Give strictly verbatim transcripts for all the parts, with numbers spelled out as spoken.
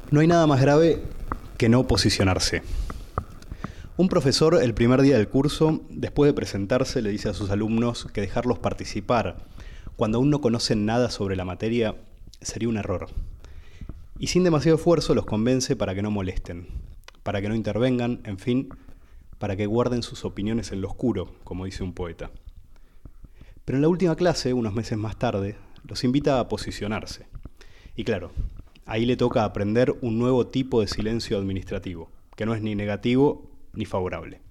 No hay nada más grave que no posicionarse. Un profesor, el primer día del curso, después de presentarse, le dice a sus alumnos que dejarlos participar cuando aún no conocen nada sobre la materia sería un error. Y sin demasiado esfuerzo los convence para que no molesten, para que no intervengan, en fin, para que guarden sus opiniones en lo oscuro, como dice un poeta. Pero en la última clase, unos meses más tarde, los invita a posicionarse. Y claro, ahí le toca aprender un nuevo tipo de silencio administrativo, que no es ni negativo ni favorable.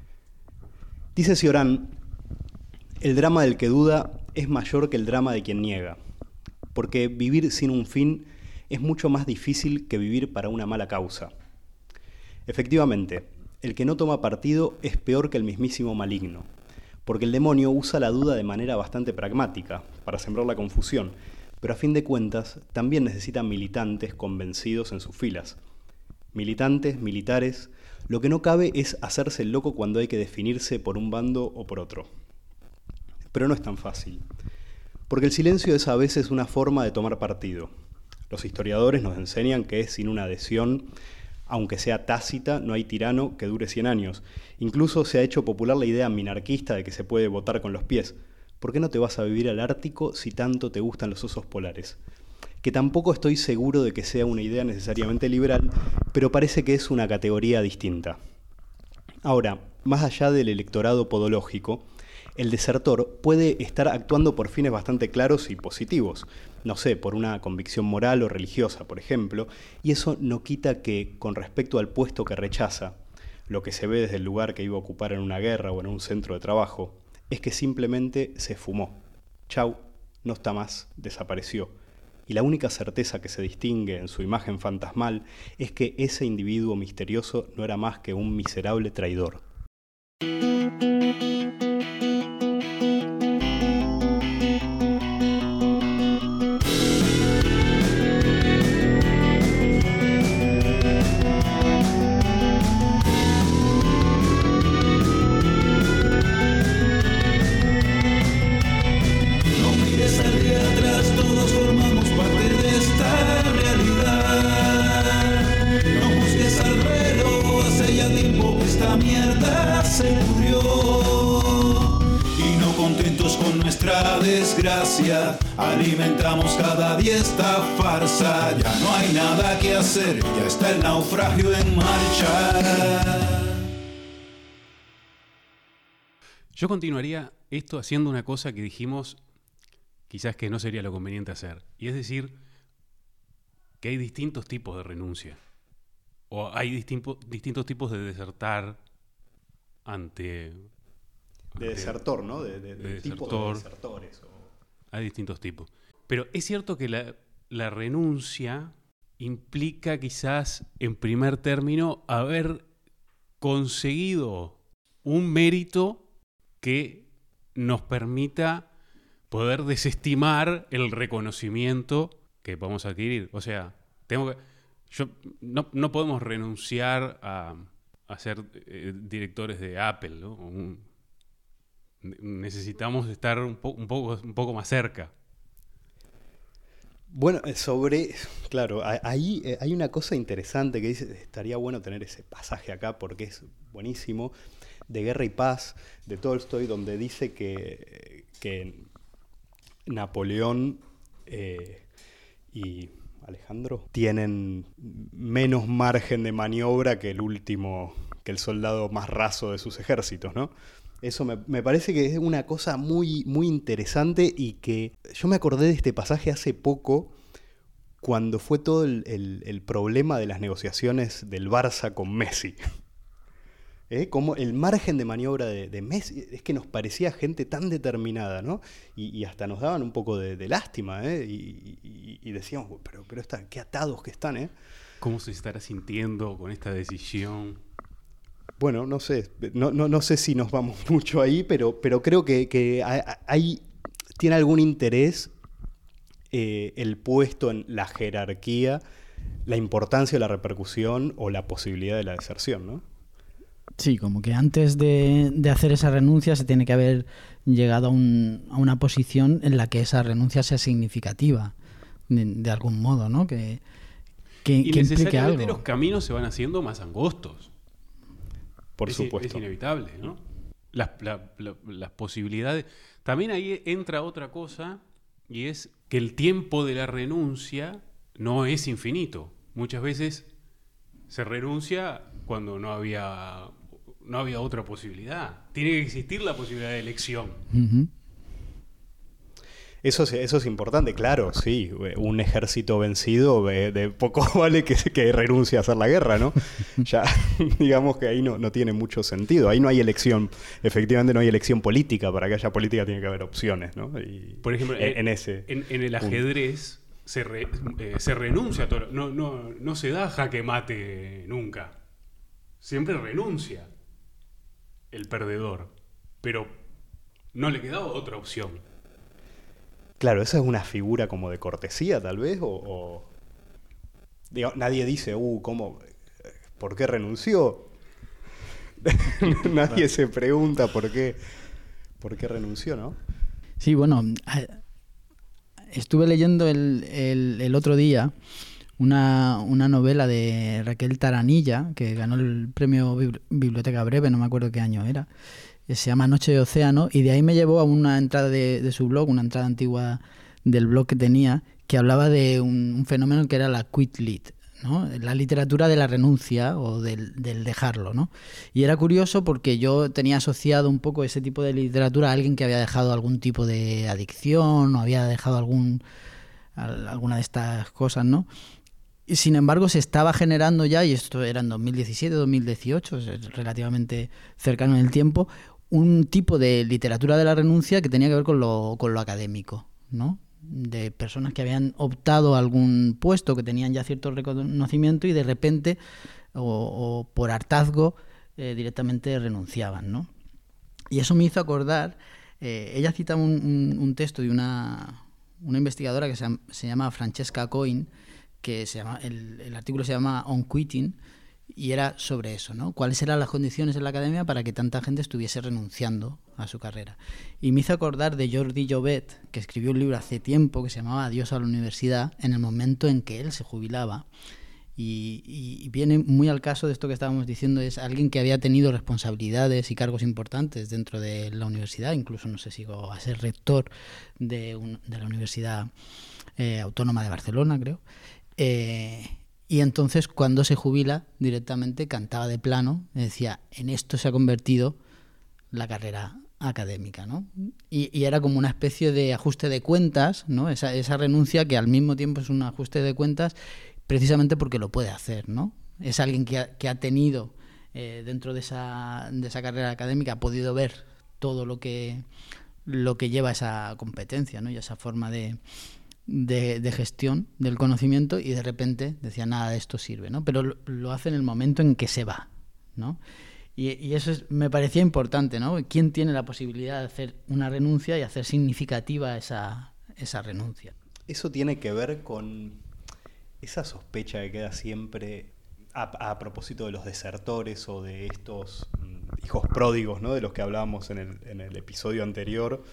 Dice Cioran, el drama del que duda es mayor que el drama de quien niega, porque vivir sin un fin es mucho más difícil que vivir para una mala causa. Efectivamente, el que no toma partido es peor que el mismísimo maligno, porque el demonio usa la duda de manera bastante pragmática, para sembrar la confusión, pero a fin de cuentas también necesita militantes convencidos en sus filas. Militantes, militares, lo que no cabe es hacerse el loco cuando hay que definirse por un bando o por otro. Pero no es tan fácil, porque el silencio es a veces una forma de tomar partido. Los historiadores nos enseñan que sin una adhesión, aunque sea tácita, no hay tirano que dure cien años. Incluso se ha hecho popular la idea minarquista de que se puede votar con los pies. ¿Por qué no te vas a vivir al Ártico si tanto te gustan los osos polares? Que tampoco estoy seguro de que sea una idea necesariamente liberal, pero parece que es una categoría distinta. Ahora, más allá del electorado podológico, el desertor puede estar actuando por fines bastante claros y positivos, no sé, por una convicción moral o religiosa, por ejemplo, y eso no quita que, con respecto al puesto que rechaza, lo que se ve desde el lugar que iba a ocupar en una guerra o en un centro de trabajo, es que simplemente se fumó. Chau, no está más, desapareció. Y la única certeza que se distingue en su imagen fantasmal es que ese individuo misterioso no era más que un miserable traidor. Alimentamos cada día esta farsa. Ya no hay nada que hacer, ya está el naufragio en marcha. Yo continuaría esto haciendo una cosa que dijimos quizás que no sería lo conveniente hacer, y es decir que hay distintos tipos de renuncia, o hay distinto, distintos tipos de desertar ante... De desertor, ¿no? De, de, de, de tipos de desertores. O... Hay distintos tipos. Pero es cierto que la, la renuncia implica quizás, en primer término, haber conseguido un mérito que nos permita poder desestimar el reconocimiento que vamos a adquirir. O sea, tengo que, yo, no, no podemos renunciar a, a ser eh, directores de Apple, ¿no? Un, necesitamos estar un, po- un, poco, un poco más cerca. Bueno, sobre, claro, ahí hay una cosa interesante que dice, estaría bueno tener ese pasaje acá porque es buenísimo, de Guerra y Paz, de Tolstoy, donde dice que, que Napoleón eh, y Alejandro tienen menos margen de maniobra que el último, que el soldado más raso de sus ejércitos, ¿no? Eso me, me parece que es una cosa muy, muy interesante y que yo me acordé de este pasaje hace poco cuando fue todo el, el, el problema de las negociaciones del Barça con Messi. ¿Eh? Como el margen de maniobra de, de Messi, es que nos parecía gente tan determinada, ¿no? Y, y hasta nos daban un poco de, de lástima, ¿eh? Y, y, y decíamos, pero, pero están, qué atados que están, ¿eh? ¿Cómo se estará sintiendo con esta decisión? Bueno, no sé, no, no, no sé si nos vamos mucho ahí, pero, pero creo que, que hay, tiene algún interés eh, el puesto en la jerarquía, la importancia de la repercusión o la posibilidad de la deserción, ¿no? Sí, como que antes de, de hacer esa renuncia se tiene que haber llegado a, un, a una posición en la que esa renuncia sea significativa, de, de algún modo, ¿no? Que, que, y que implique necesariamente algo. los caminos se van haciendo más angostos. Por es, supuesto. Es inevitable, ¿no? Las, la, la, las posibilidades... También ahí entra otra cosa, y es que el tiempo de la renuncia no es infinito. Muchas veces se renuncia cuando no había, no había otra posibilidad. Tiene que existir la posibilidad de elección. Uh-huh. Eso es, eso es importante, claro, sí. Un ejército vencido de, de poco vale que, que renuncie a hacer la guerra, ¿no? Ya, digamos que ahí no, no tiene mucho sentido. Ahí no hay elección, efectivamente no hay elección política. Para que haya política tiene que haber opciones, ¿no? Y Por ejemplo, en, en, en ese en, en el ajedrez se, re, eh, se renuncia a todo. No, no, no se da jaque mate nunca. Siempre renuncia el perdedor. Pero no le quedaba otra opción. Claro, esa es una figura como de cortesía, tal vez, o... o digo, nadie dice, uh, ¿cómo? ¿Por qué renunció? Nadie se pregunta por qué, por qué renunció, ¿no? Sí, bueno, estuve leyendo el, el, el otro día una, una novela de Raquel Taranilla, que ganó el premio Biblioteca Breve, no me acuerdo qué año era. Se llama Noche de Océano, y de ahí me llevó a una entrada de, de su blog, una entrada antigua del blog que tenía, que hablaba de un, un fenómeno que era la quit lit, ¿no? La literatura de la renuncia o del, del dejarlo, ¿no? Y era curioso porque yo tenía asociado un poco ese tipo de literatura a alguien que había dejado algún tipo de adicción o había dejado algún alguna de estas cosas, ¿no? Y sin embargo se estaba generando ya, y esto era en dos mil diecisiete, dos mil dieciocho, es relativamente cercano en el tiempo, un tipo de literatura de la renuncia que tenía que ver con lo, con lo académico, ¿no? De personas que habían optado a algún puesto, que tenían ya cierto reconocimiento y de repente, o, o por hartazgo, eh, directamente renunciaban, ¿no? Y eso me hizo acordar, eh, ella cita un, un, un texto de una, una investigadora que se, se llama Francesca Coin, que se llama, el, el artículo se llama On Quitting, y era sobre eso, ¿no? ¿Cuáles eran las condiciones en la academia para que tanta gente estuviese renunciando a su carrera? Y me hizo acordar de Jordi Llobet, que escribió un libro hace tiempo que se llamaba Adiós a la universidad, en el momento en que él se jubilaba. Y, y viene muy al caso de esto que estábamos diciendo, es alguien que había tenido responsabilidades y cargos importantes dentro de la universidad, incluso no sé si llegó a ser rector de, un, de la Universidad eh, Autónoma de Barcelona, creo. Eh, y entonces cuando se jubila directamente cantaba de plano, decía, en esto se ha convertido la carrera académica, ¿no? Y, y era como una especie de ajuste de cuentas, ¿no? Esa, esa renuncia que al mismo tiempo es un ajuste de cuentas precisamente porque lo puede hacer, ¿no? Es alguien que ha, que ha tenido eh, dentro de esa, de esa carrera académica, ha podido ver todo lo que, lo que lleva esa competencia, ¿no? Y esa forma de... De, de gestión del conocimiento, y de repente decía, nada de esto sirve, ¿no? Pero lo, lo hace en el momento en que se va, ¿no? Y, y eso es, me parecía importante, ¿no? ¿Quién tiene la posibilidad de hacer una renuncia y hacer significativa esa, esa renuncia? Eso tiene que ver con esa sospecha que queda siempre a, a propósito de los desertores o de estos mm, hijos pródigos, ¿no? De los que hablábamos en el, en el episodio anterior.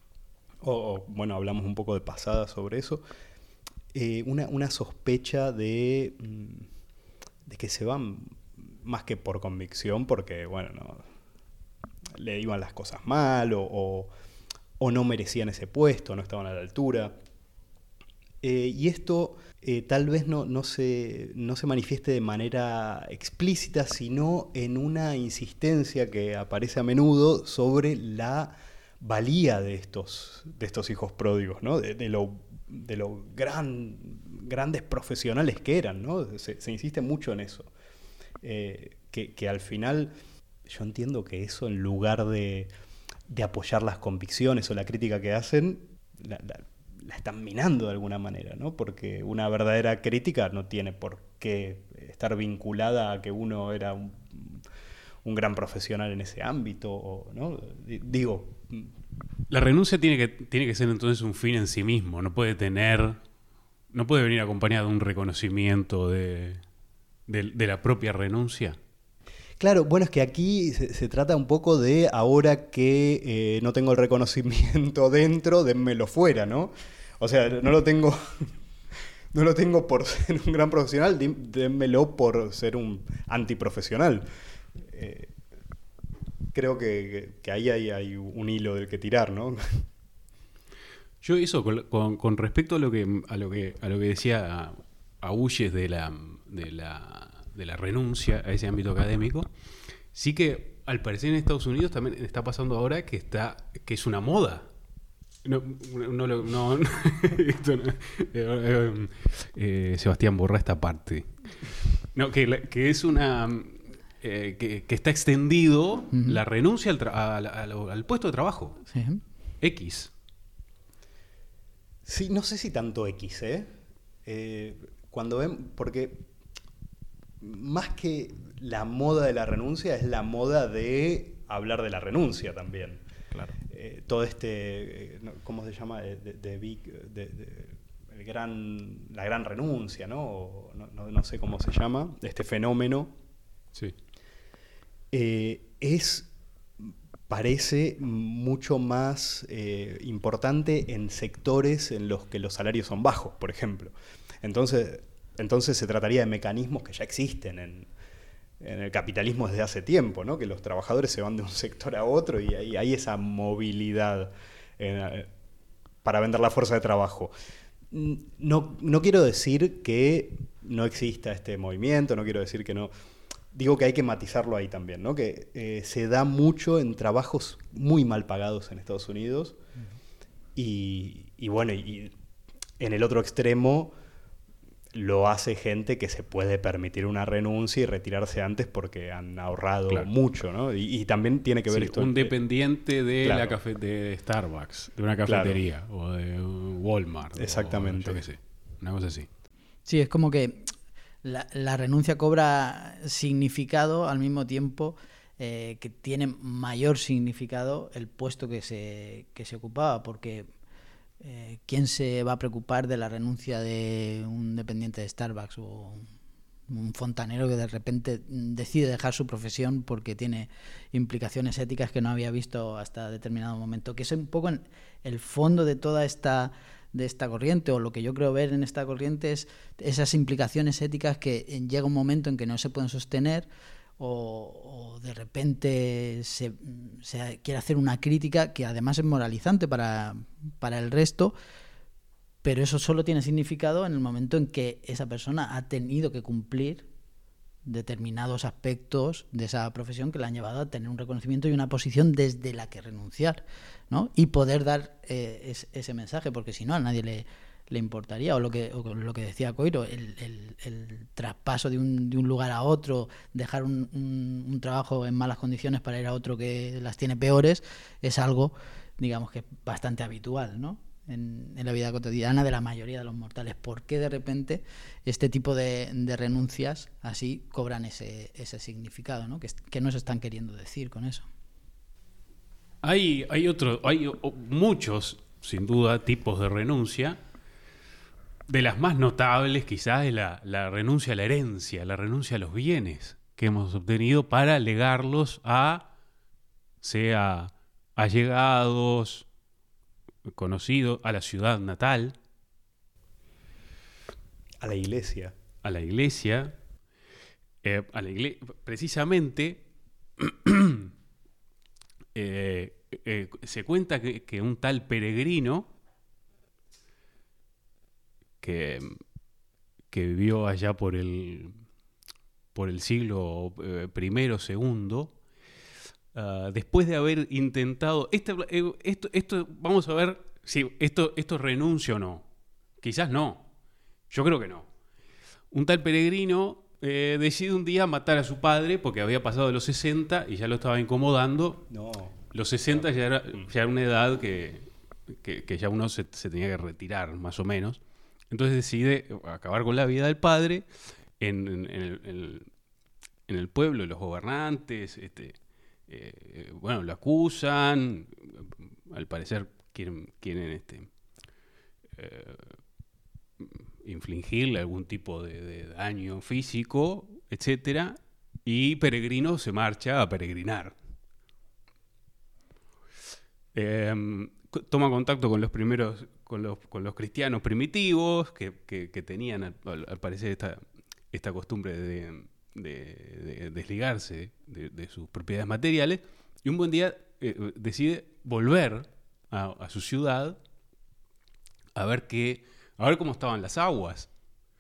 O, o, bueno, hablamos un poco de pasada sobre eso, eh, una, una sospecha de, de que se van más que por convicción, porque, bueno, no, le iban las cosas mal o, o, o no merecían ese puesto, no estaban a la altura. Eh, y esto eh, tal vez no, no, se, no se manifieste de manera explícita, sino en una insistencia que aparece a menudo sobre la valía de estos, de estos hijos pródigos, ¿no? De, de lo, de lo gran, grandes profesionales que eran, ¿no? Se, se insiste mucho en eso. Eh, que, que al final yo entiendo que eso, en lugar de, de apoyar las convicciones o la crítica que hacen, la, la, la están minando de alguna manera, ¿no? Porque una verdadera crítica no tiene por qué estar vinculada a que uno era un, un gran profesional en ese ámbito, ¿no? Digo... La renuncia tiene que, tiene que ser entonces un fin en sí mismo, no puede tener, no puede venir acompañada de un reconocimiento de, de, de la propia renuncia. Claro, bueno, es que aquí se, se trata un poco de ahora que eh, no tengo el reconocimiento dentro, dénmelo fuera, ¿no? O sea, no lo tengo, no lo tengo por ser un gran profesional, démelo por ser un antiprofesional. Eh, creo que, que ahí hay, hay un hilo del que tirar, ¿no? Yo eso, con, con, con respecto a lo que a lo que, a lo que decía Agulles de la, de, la, de la renuncia a ese ámbito académico, sí que al parecer en Estados Unidos también está pasando ahora que está que es una moda. No, no, no, no, esto no eh, eh, Sebastián, borra esta parte. No, que, que es una... Eh, que, que está extendido uh-huh. la renuncia al, tra- a, a, a, al puesto de trabajo. Sí. X. Sí, no sé si tanto X, ¿eh? eh cuando ven... Porque más que la moda de la renuncia, es la moda de hablar de la renuncia también. Claro. Eh, todo este... ¿Cómo se llama? De, de, de big... De, de, el gran, la gran renuncia, ¿no? No, no, no sé cómo se llama. Este fenómeno. Sí. Eh, es, parece mucho más eh, importante en sectores en los que los salarios son bajos, por ejemplo. Entonces, entonces se trataría de mecanismos que ya existen en, en el capitalismo desde hace tiempo, ¿no? Que los trabajadores se van de un sector a otro y hay, hay esa movilidad eh, para vender la fuerza de trabajo. No, no quiero decir que no exista este movimiento, no quiero decir que no... Digo que hay que matizarlo ahí también, ¿no? Que eh, se da mucho en trabajos muy mal pagados en Estados Unidos. Uh-huh. y, y bueno, y en el otro extremo lo hace gente que se puede permitir una renuncia y retirarse antes porque han ahorrado claro. mucho, ¿no? Y, y también tiene que ver sí, esto... Un dependiente de claro. la cafe, de Starbucks, de una cafetería, claro. o de Walmart. Exactamente. O, yo qué sé, una cosa así. Sí, es como que... La, la renuncia cobra significado al mismo tiempo eh, que tiene mayor significado el puesto que se, que se ocupaba, porque eh, ¿quién se va a preocupar de la renuncia de un dependiente de Starbucks o un fontanero que de repente decide dejar su profesión porque tiene implicaciones éticas que no había visto hasta determinado momento? Que es un poco en el fondo de toda esta... de esta corriente, o lo que yo creo ver en esta corriente es esas implicaciones éticas que llega un momento en que no se pueden sostener o, o de repente se, se quiere hacer una crítica que además es moralizante para, para el resto, pero eso solo tiene significado en el momento en que esa persona ha tenido que cumplir determinados aspectos de esa profesión que le han llevado a tener un reconocimiento y una posición desde la que renunciar, ¿no? Y poder dar eh, es, ese mensaje, porque si no a nadie le, le importaría, o lo que, o lo que decía Coiro, el, el, el traspaso de un, de un lugar a otro, dejar un, un, un trabajo en malas condiciones para ir a otro que las tiene peores, es algo, digamos, que es bastante habitual, ¿no? En, en la vida cotidiana de la mayoría de los mortales. ¿Por qué de repente este tipo de, de renuncias así cobran ese, ese significado, ¿no? ¿Qué, qué nos están queriendo decir con eso? Hay, hay, otro, hay muchos, sin duda, tipos de renuncia. De las más notables quizás es la, la renuncia a la herencia, la renuncia a los bienes que hemos obtenido para legarlos a, sea allegados, conocido, a la ciudad natal, a la iglesia, a la iglesia, eh, a la iglesia, precisamente eh, eh, se cuenta que, que un tal Peregrino que, que vivió allá por el por el siglo eh, primero, segundo. Uh, después de haber intentado este, eh, esto, esto vamos a ver si esto, esto renuncia o no. Quizás no, yo creo que no. Un tal Peregrino eh, decide un día matar a su padre porque había pasado los sesenta y ya lo estaba incomodando. No. Los sesenta ya era, ya era una edad que, que, que ya uno se, se tenía que retirar, más o menos. Entonces decide acabar con la vida del padre en, en, en, el, en, el, en el pueblo, los gobernantes, este Eh, bueno, lo acusan, al parecer quieren, quieren este, eh, infligirle algún tipo de, de daño físico, etcétera, y Peregrino se marcha a peregrinar. Eh, toma contacto con los primeros, con, los, con los cristianos primitivos que, que, que tenían, al, al parecer, esta, esta costumbre de, de, de desligarse de, de sus propiedades materiales, y un buen día eh, decide volver a, a su ciudad a ver, qué, a ver cómo estaban las aguas.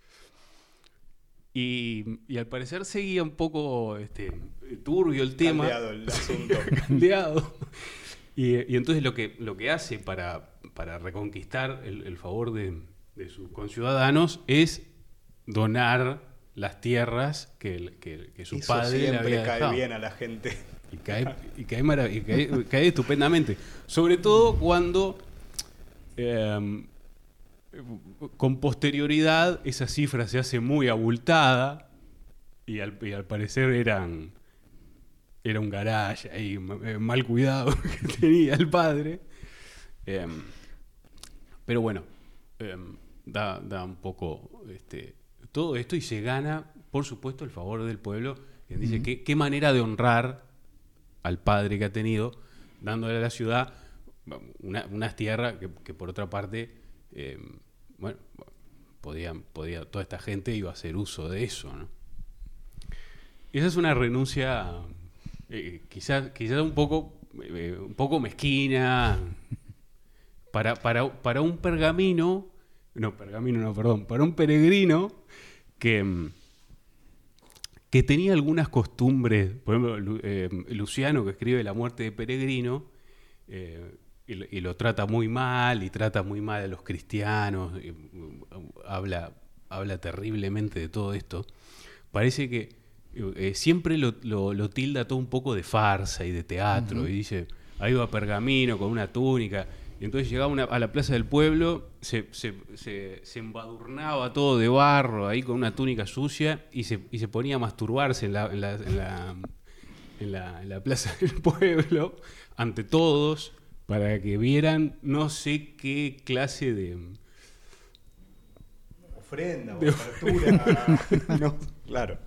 Y, y al parecer seguía un poco este, turbio el tema. Caldeado el asunto. Caldeado. Y, y entonces lo que, lo que hace para, para reconquistar el, el favor de, de sus conciudadanos es donar las tierras que, que, que su Eso padre le había cae dejado. bien a la gente. Y cae, y cae, marav- y cae, cae estupendamente. Sobre todo cuando eh, con posterioridad esa cifra se hace muy abultada y al, y al parecer eran era un garage ahí mal cuidado que tenía el padre. Eh, pero bueno, eh, da, da un poco este, todo esto y se gana, por supuesto, el favor del pueblo, que dice uh-huh. que qué manera de honrar al padre que ha tenido, dándole a la ciudad una, unas tierras que, que por otra parte, eh, bueno, podían, podía, toda esta gente iba a hacer uso de eso, ¿no? Esa es una renuncia eh, quizás quizás un poco eh, un poco mezquina para, para, para un pergamino, no, pergamino no, perdón, para un peregrino que que tenía algunas costumbres. Por ejemplo, eh, Luciano, que escribe La muerte de Peregrino, eh, y, y lo trata muy mal, y trata muy mal a los cristianos, y, uh, habla, habla terriblemente de todo esto. Parece que eh, siempre lo, lo, lo tilda todo un poco de farsa y de teatro, uh-huh. y dice, ahí va Pergamino con una túnica, y entonces llegaba una, a la plaza del pueblo, se, se, se, se embadurnaba todo de barro ahí con una túnica sucia y se, y se ponía a masturbarse en la, en, la, en, la, en, la, en la plaza del pueblo ante todos para que vieran no sé qué clase de ofrenda o apertura. No, claro.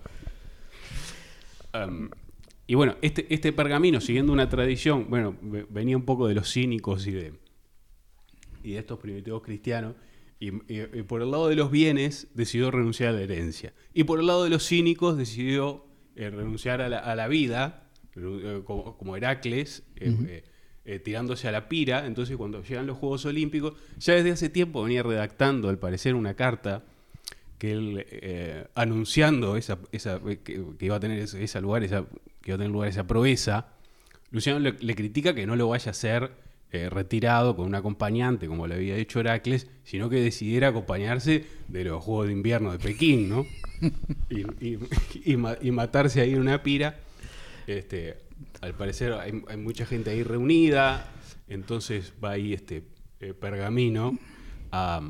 Um, y bueno, este, este pergamino, siguiendo una tradición, bueno, venía un poco de los cínicos y de y de estos primitivos cristianos, y, y, y por el lado de los bienes decidió renunciar a la herencia, y por el lado de los cínicos decidió eh, renunciar a la, a la vida, eh, como, como Heracles, eh, uh-huh. eh, eh, tirándose a la pira. Entonces cuando llegan los Juegos Olímpicos, ya desde hace tiempo venía redactando, al parecer, una carta que él, eh, anunciando esa, esa, que, que iba a tener ese, ese lugar, esa, que iba a tener lugar esa proeza. Luciano le, le critica que no lo vaya a hacer Eh, retirado con un acompañante, como le había dicho Heracles, sino que decidiera acompañarse de los Juegos de Invierno de Pekín, ¿no? y, y, y, y matarse ahí en una pira. Este, al parecer hay, hay mucha gente ahí reunida, entonces va ahí este eh, Pergamino a,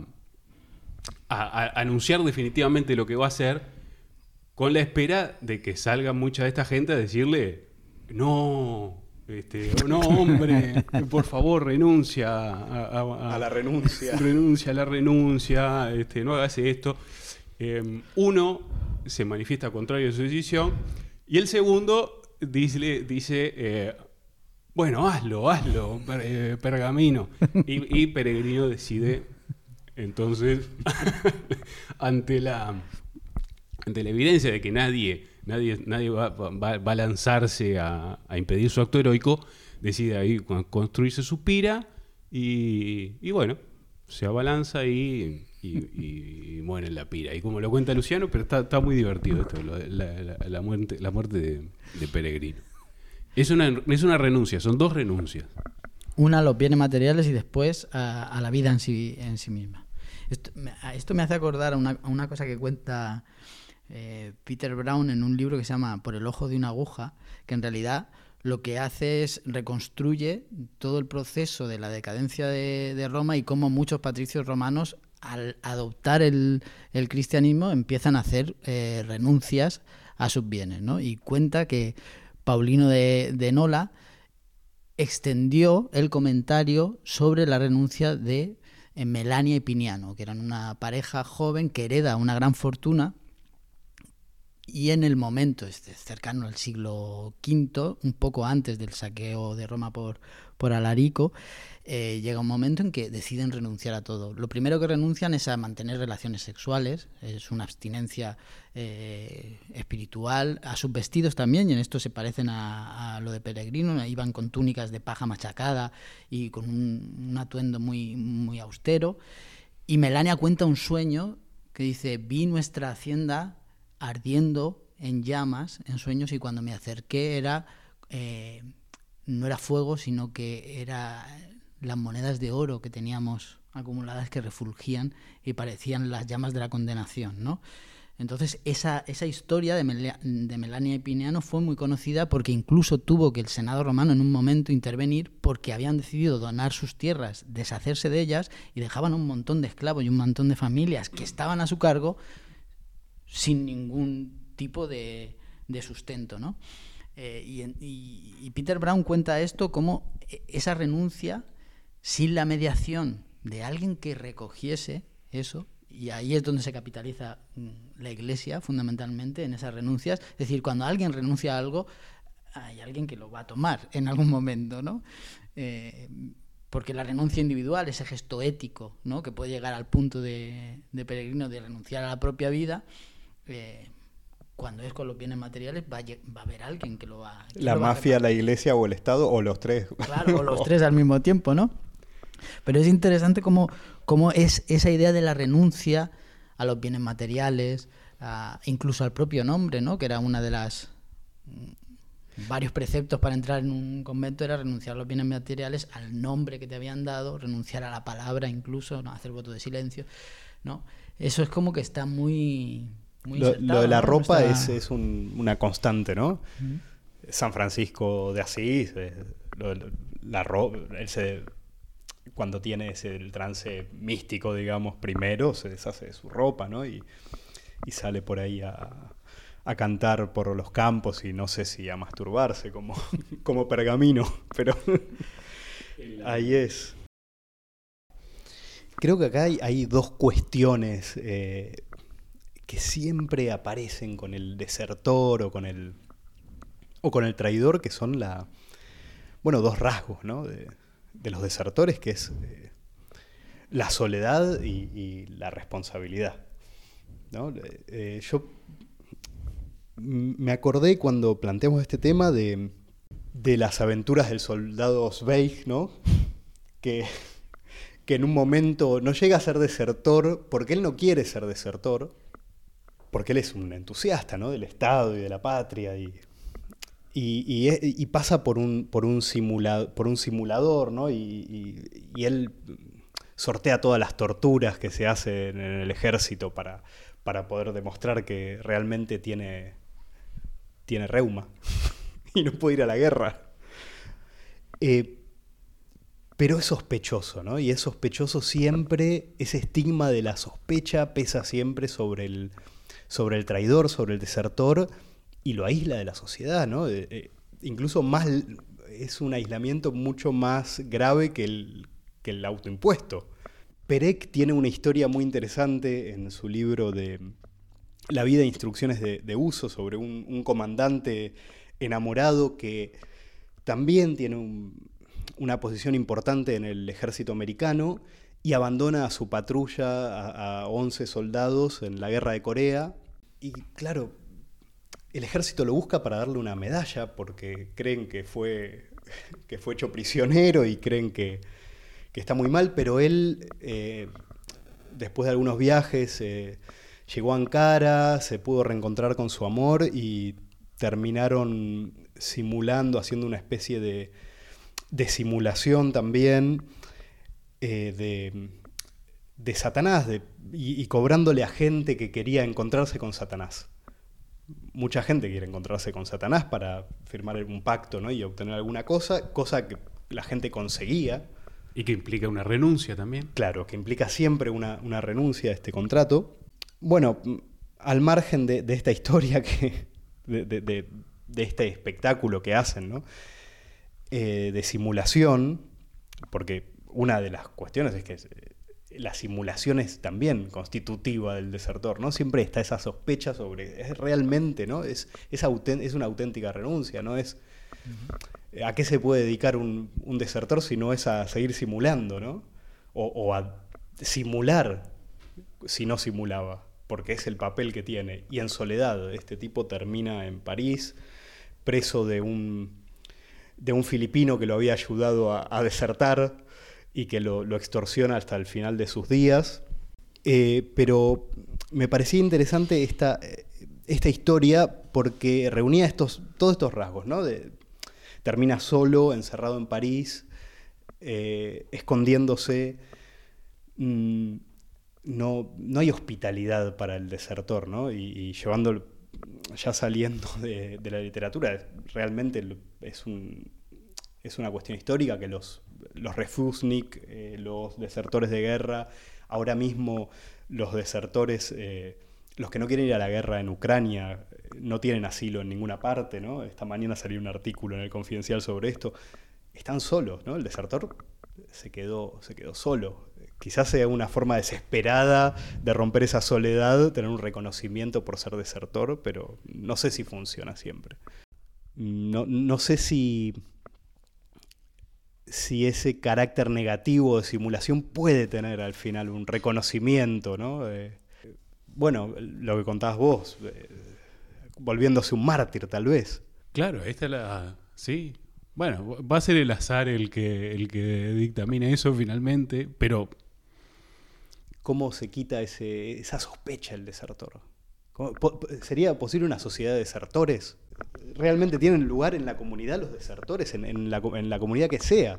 a, a anunciar definitivamente lo que va a hacer, con la espera de que salga mucha de esta gente a decirle, no... Este, no, hombre, por favor, renuncia a, a, a, a la renuncia. Renuncia a la renuncia, este, no hagas esto. Eh, uno se manifiesta contrario a su decisión, y el segundo dice, dice eh, bueno, hazlo, hazlo, per, eh, Pergamino. Y, y Peregrino decide, entonces, ante la, ante la evidencia de que nadie... Nadie, nadie va, va, va a lanzarse a, a impedir su acto heroico, decide ahí construirse su pira y, y bueno, se abalanza y, y, y, y muere en la pira. Y como lo cuenta Luciano, pero está, está muy divertido esto, la, la, la muerte, la muerte de, de Peregrino. Es una, es una renuncia, son dos renuncias. Una a los bienes materiales y después a, a la vida en sí, en sí misma. Esto, esto me hace acordar a una, a una cosa que cuenta... Eh, Peter Brown en un libro que se llama Por el ojo de una aguja, que en realidad lo que hace es reconstruye todo el proceso de la decadencia de, de Roma y cómo muchos patricios romanos, al adoptar el, el cristianismo, empiezan a hacer eh, renuncias a sus bienes, ¿no? Y cuenta que Paulino de, de Nola extendió el comentario sobre la renuncia de eh, Melania y Piniano, que eran una pareja joven que hereda una gran fortuna y en el momento este, cercano al siglo quinto, un poco antes del saqueo de Roma por, por Alarico, eh, llega un momento en que deciden renunciar a todo. Lo primero que renuncian es a mantener relaciones sexuales, es una abstinencia eh, espiritual, a sus vestidos también, y en esto se parecen a, a lo de Peregrino, iban con túnicas de paja machacada y con un, un atuendo muy, muy austero. Y Melania cuenta un sueño que dice: vi nuestra hacienda ardiendo en llamas en sueños, y cuando me acerqué era eh, no era fuego, sino que era las monedas de oro que teníamos acumuladas que refulgían y parecían las llamas de la condenación, ¿no? Entonces esa, esa historia de, Mel- de Melania Epiniano fue muy conocida porque incluso tuvo que el Senado romano en un momento intervenir, porque habían decidido donar sus tierras, deshacerse de ellas, y dejaban un montón de esclavos y un montón de familias que estaban a su cargo sin ningún tipo de, de sustento, ¿no? Eh, y, y, y Peter Brown cuenta esto como esa renuncia sin la mediación de alguien que recogiese eso, y ahí es donde se capitaliza la Iglesia fundamentalmente, en esas renuncias. Es decir, cuando alguien renuncia a algo, hay alguien que lo va a tomar en algún momento, ¿no? Eh, porque la renuncia individual, ese gesto ético, ¿no?, que puede llegar al punto de, de Peregrino de renunciar a la propia vida, eh, cuando es con los bienes materiales va a, va a haber alguien que lo va, que la lo va mafia, la Iglesia o el Estado, o los tres. Claro, o los tres al mismo tiempo, ¿no? Pero es interesante cómo, cómo es esa idea de la renuncia a los bienes materiales, a, incluso al propio nombre, ¿no?, que era una de las varios preceptos para entrar en un convento, era renunciar a los bienes materiales, al nombre que te habían dado, renunciar a la palabra incluso, ¿no?, hacer voto de silencio, ¿no? Eso es como que está muy... muy lo, insertado, lo de la ¿no?, ropa nuestra... es, es un, una constante, ¿no? Uh-huh. San Francisco de Asís, eh, lo, la ropa, él se... cuando tiene ese el trance místico, digamos, primero se deshace de su ropa, ¿no? Y, y sale por ahí a, a cantar por los campos, y no sé si a masturbarse como, como Pergamino, pero ahí es. Creo que acá hay, hay dos cuestiones eh, que siempre aparecen con el desertor o con el, o con el traidor, que son la, bueno, dos rasgos, ¿no?, de, de los desertores, que es eh, la soledad y, y la responsabilidad, ¿no? Eh, yo me acordé cuando planteamos este tema de, de las aventuras del soldado Zweig, ¿no?, que, que en un momento no llega a ser desertor porque él no quiere ser desertor, porque él es un entusiasta, ¿no?, del Estado y de la patria, y Y, y, y pasa por un, por un, simula, por un simulador, ¿no? Y, y, y él sortea todas las torturas que se hacen en el ejército para, para poder demostrar que realmente tiene, tiene reuma y no puede ir a la guerra. Eh, pero es sospechoso, ¿no? Y es sospechoso siempre, ese estigma de la sospecha pesa siempre sobre el, sobre el traidor, sobre el desertor, y lo aísla de la sociedad, ¿no? Eh, eh, incluso más, es un aislamiento mucho más grave que el, que el autoimpuesto. Perec tiene una historia muy interesante en su libro de La vida e instrucciones de, de uso, sobre un, un comandante enamorado que también tiene un, una posición importante en el ejército americano y abandona a su patrulla, a, a once soldados en la guerra de Corea. Y claro, el ejército lo busca para darle una medalla porque creen que fue, que fue hecho prisionero y creen que, que está muy mal, pero él, eh, después de algunos viajes, eh, llegó a Ankara, se pudo reencontrar con su amor y terminaron simulando, haciendo una especie de, de simulación también eh, de, de Satanás de, y, y cobrándole a gente que quería encontrarse con Satanás. Mucha gente quiere encontrarse con Satanás para firmar un pacto, ¿no?, y obtener alguna cosa, cosa que la gente conseguía. Y que implica una renuncia también. Claro, que implica siempre una, una renuncia a este contrato. Bueno, al margen de, de esta historia, que, de, de, de, de este espectáculo que hacen, ¿no?, eh, de simulación, porque una de las cuestiones es que la simulación es también constitutiva del desertor, ¿no? Siempre está esa sospecha sobre, es realmente, ¿no? Es, es, autent- es una auténtica renuncia, ¿no? Es, uh-huh. ¿A qué se puede dedicar un, un desertor si no es a seguir simulando, ¿no? O, o a simular si no simulaba, porque es el papel que tiene. Y en soledad, este tipo termina en París, preso de un, de un filipino que lo había ayudado a, a desertar, y que lo, lo extorsiona hasta el final de sus días. Eh, pero me parecía interesante esta, esta historia porque reunía estos, todos estos rasgos, ¿no? De, termina solo, encerrado en París, eh, escondiéndose. Mm, no, no hay hospitalidad para el desertor, ¿no? Y, y llevando, ya saliendo de, de la literatura, realmente es, un, es una cuestión histórica que los los refusnik, eh, los desertores de guerra, ahora mismo los desertores, eh, los que no quieren ir a la guerra en Ucrania, no tienen asilo en ninguna parte, ¿no? Esta mañana salió un artículo en el Confidencial sobre esto. Están solos, ¿no? El desertor se quedó, se quedó solo. Quizás sea una forma desesperada de romper esa soledad, tener un reconocimiento por ser desertor, pero no sé si funciona siempre. No, no sé si... si ese carácter negativo de simulación puede tener al final un reconocimiento, ¿no? Eh, bueno, lo que contabas vos, eh, volviéndose un mártir tal vez. Claro, esta es la... sí. Bueno, va a ser el azar el que, el que dictamine eso finalmente, pero... ¿Cómo se quita ese, esa sospecha el desertor? ¿Cómo, po, ¿Sería posible una sociedad de desertores? ¿Realmente tienen lugar en la comunidad los desertores, en, en, la, en la comunidad que sea?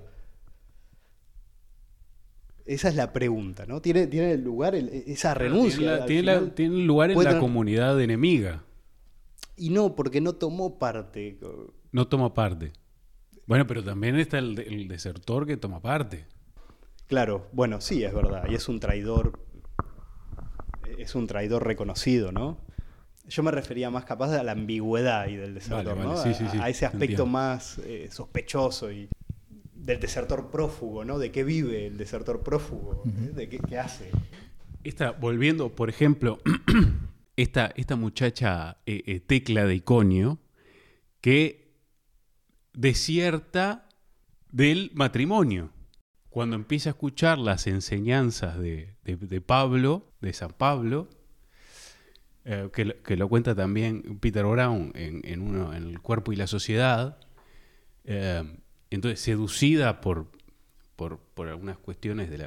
Esa es la pregunta, ¿no? ¿Tiene, tiene lugar el, esa renuncia? Tiene, la, tiene, la, tiene lugar en la tener... comunidad enemiga. Y no, porque no tomó parte. No toma parte. Bueno, pero también está el, el desertor que toma parte. Claro, bueno, sí, es verdad. Y es un traidor, es un traidor reconocido, ¿no? Yo me refería más capaz a la ambigüedad y del desertor, vale, vale. ¿no? Sí, sí, sí. A, a ese aspecto Entiendo. más eh, sospechoso y del desertor prófugo, ¿no? ¿De qué vive el desertor prófugo? Uh-huh. ¿eh? ¿De qué, qué hace? Esta, volviendo, por ejemplo, esta, esta muchacha eh, eh, Tecla de Iconio, que desierta del matrimonio. Cuando empieza a escuchar las enseñanzas de, de, de Pablo, de San Pablo, eh, que, que lo cuenta también Peter Brown en, en, uno, en El cuerpo y la sociedad, eh, entonces seducida por, por, por algunas cuestiones de la...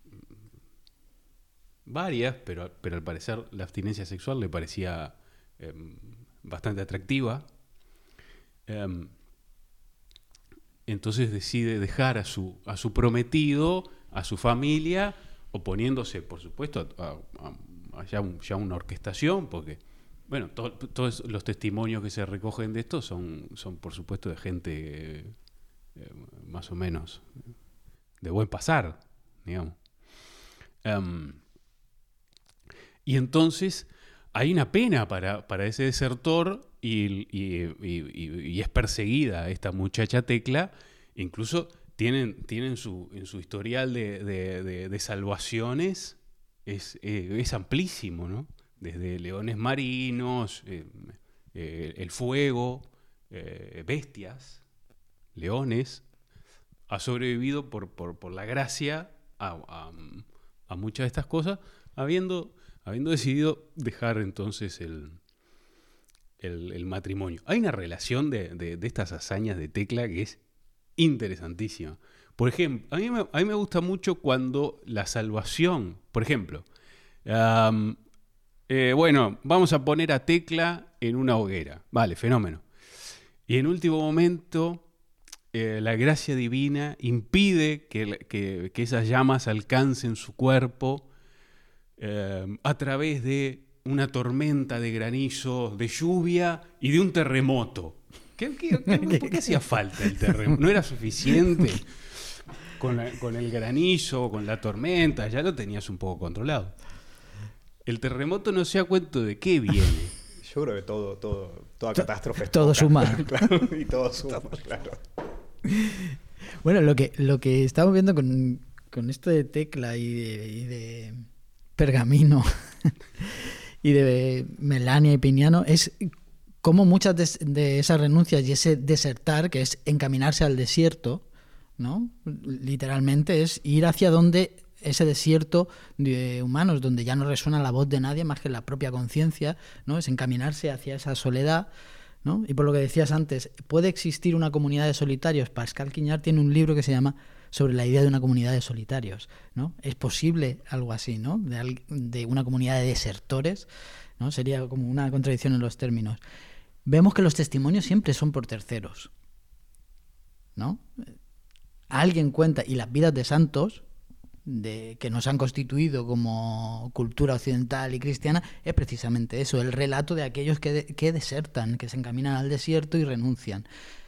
varias, pero, pero al parecer la abstinencia sexual le parecía eh, bastante atractiva, eh, entonces decide dejar a su, a su prometido, a su familia, oponiéndose, por supuesto, a, a, a ya, un, ya una orquestación, porque, bueno, to, todos los testimonios que se recogen de esto son, son por supuesto, de gente eh, eh, más o menos de buen pasar, digamos. Um, y entonces hay una pena para, para ese desertor y, y, y, y es perseguida esta muchacha Tecla. Incluso tienen, tienen su, en su historial de, de, de, de salvaciones es, eh, es amplísimo, ¿no? Desde leones marinos, eh, eh, el fuego, eh, bestias, leones. Ha sobrevivido por, por, por la gracia a, a, a muchas de estas cosas, habiendo... habiendo decidido dejar entonces el, el, el matrimonio. Hay una relación de, de, de estas hazañas de Tecla que es interesantísima. Por ejemplo, a mí me, a mí me gusta mucho cuando la salvación, por ejemplo, um, eh, bueno, vamos a poner a Tecla en una hoguera. Vale, fenómeno. Y en último momento, eh, la gracia divina impide que, que, que esas llamas alcancen su cuerpo, Eh, a través de una tormenta de granizo, de lluvia y de un terremoto. ¿Qué, qué, qué, ¿Por qué hacía falta el terremoto? ¿No era suficiente con, la, con el granizo, con la tormenta? Ya lo tenías un poco controlado. El terremoto no sé a cuento de qué viene. Yo creo que todo, todo, toda catástrofe es todo suma. Claro, y todo suma, claro. Bueno, lo que, lo que estamos viendo con... con esto de Tecla y de, y de Pergamino y de Melania y Piniano es como muchas de, de esas renuncias y ese desertar, que es encaminarse al desierto, ¿no? Literalmente es ir hacia donde ese desierto de humanos, donde ya no resuena la voz de nadie más que la propia conciencia, ¿no? Es encaminarse hacia esa soledad, ¿no? Y por lo que decías antes, ¿puede existir una comunidad de solitarios? Pascal Quignard tiene un libro que se llama sobre la idea de una comunidad de solitarios, ¿no? ¿Es posible algo así, ¿no? De, de una comunidad de desertores, ¿no? Sería como una contradicción en los términos. Vemos que los testimonios siempre son por terceros, ¿no? Alguien cuenta, y las vidas de santos de, que nos han constituido como cultura occidental y cristiana, es precisamente eso, el relato de aquellos que, de, que desertan, que se encaminan al desierto y renuncian.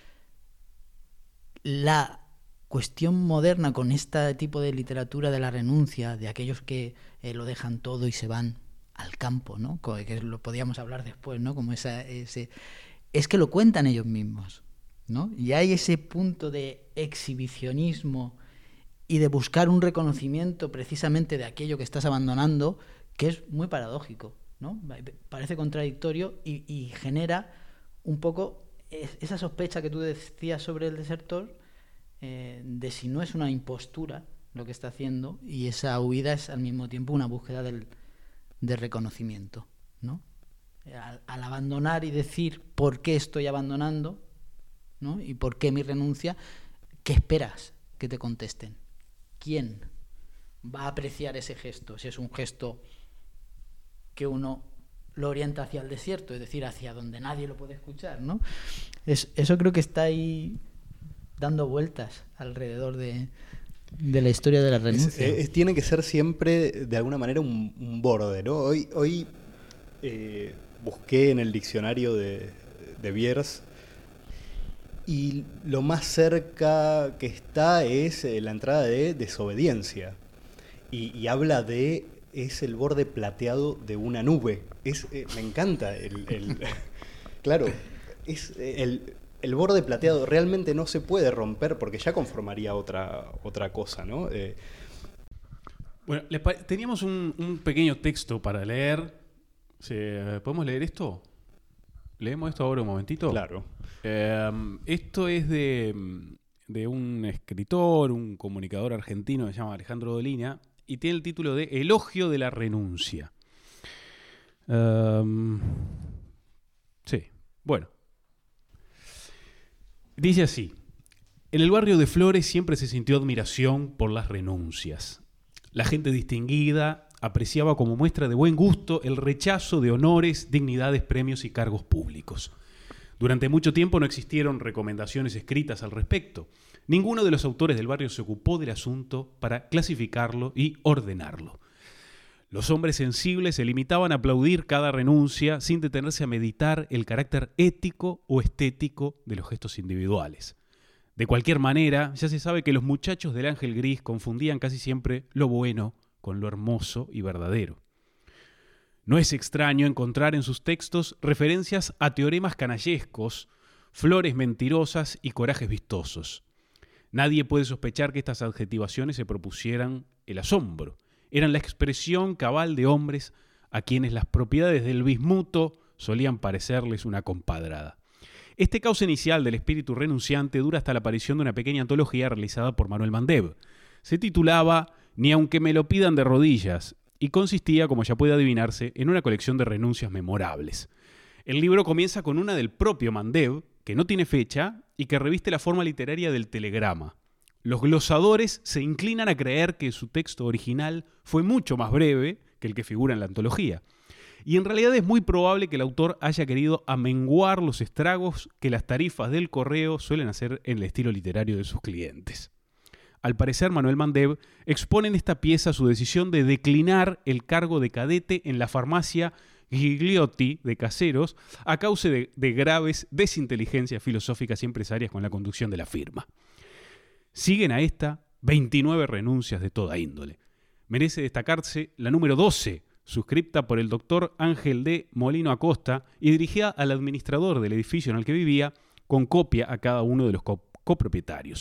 La cuestión moderna con este tipo de literatura de la renuncia, de aquellos que eh, lo dejan todo y se van al campo, ¿no? Que lo podíamos hablar después, ¿no? Como esa, ese, es que lo cuentan ellos mismos, ¿no? Y hay ese punto de exhibicionismo y de buscar un reconocimiento precisamente de aquello que estás abandonando, que es muy paradójico, ¿no? Parece contradictorio y, y genera un poco esa sospecha que tú decías sobre el desertor, eh, de si no es una impostura lo que está haciendo, y esa huida es al mismo tiempo una búsqueda del de reconocimiento, ¿no? Al, al abandonar y decir por qué estoy abandonando, ¿no? Y por qué mi renuncia, ¿qué esperas que te contesten? ¿Quién va a apreciar ese gesto? Si es un gesto que uno lo orienta hacia el desierto, es decir, hacia donde nadie lo puede escuchar, ¿no? Es, eso creo que está ahí dando vueltas alrededor de de la historia de la renuncia. Es, es, tiene que ser siempre, de alguna manera, un, un borde, ¿no? Hoy, hoy eh, busqué en el diccionario de, de Bierce y lo más cerca que está es eh, la entrada de desobediencia. Y, y habla de, es el borde plateado de una nube. Es, eh, me encanta el... el claro, es el... El borde plateado realmente no se puede romper porque ya conformaría otra, otra cosa, ¿no? Eh... Bueno, teníamos un, un pequeño texto para leer. ¿Podemos leer esto? ¿Leemos esto ahora un momentito? Claro. Eh, esto es de, de un escritor, un comunicador argentino que se llama Alejandro Dolina y tiene el título de Elogio de la renuncia. Um, sí, bueno. Dice así: en el barrio de Flores siempre se sintió admiración por las renuncias. La gente distinguida apreciaba como muestra de buen gusto el rechazo de honores, dignidades, premios y cargos públicos. Durante mucho tiempo no existieron recomendaciones escritas al respecto. Ninguno de los autores del barrio se ocupó del asunto para clasificarlo y ordenarlo. Los hombres sensibles se limitaban a aplaudir cada renuncia sin detenerse a meditar el carácter ético o estético de los gestos individuales. De cualquier manera, ya se sabe que los muchachos del Ángel Gris confundían casi siempre lo bueno con lo hermoso y verdadero. No es extraño encontrar en sus textos referencias a teoremas canallescos, flores mentirosas y corajes vistosos. Nadie puede sospechar que estas adjetivaciones se propusieran el asombro. Eran la expresión cabal de hombres a quienes las propiedades del bismuto solían parecerles una compadrada. Este caos inicial del espíritu renunciante dura hasta la aparición de una pequeña antología realizada por Manuel Mandev. Se titulaba Ni aunque me lo pidan de rodillas y consistía, como ya puede adivinarse, en una colección de renuncias memorables. El libro comienza con una del propio Mandev, que no tiene fecha y que reviste la forma literaria del telegrama. Los glosadores se inclinan a creer que su texto original fue mucho más breve que el que figura en la antología. Y en realidad es muy probable que el autor haya querido amenguar los estragos que las tarifas del correo suelen hacer en el estilo literario de sus clientes. Al parecer, Manuel Mandev expone en esta pieza su decisión de declinar el cargo de cadete en la farmacia Gigliotti de Caseros a causa de, de graves desinteligencias filosóficas y empresarias con la conducción de la firma. Siguen a esta veintinueve renuncias de toda índole. Merece destacarse la número doce, suscripta por el doctor Ángel D. Molino Acosta y dirigida al administrador del edificio en el que vivía, con copia a cada uno de los co- copropietarios.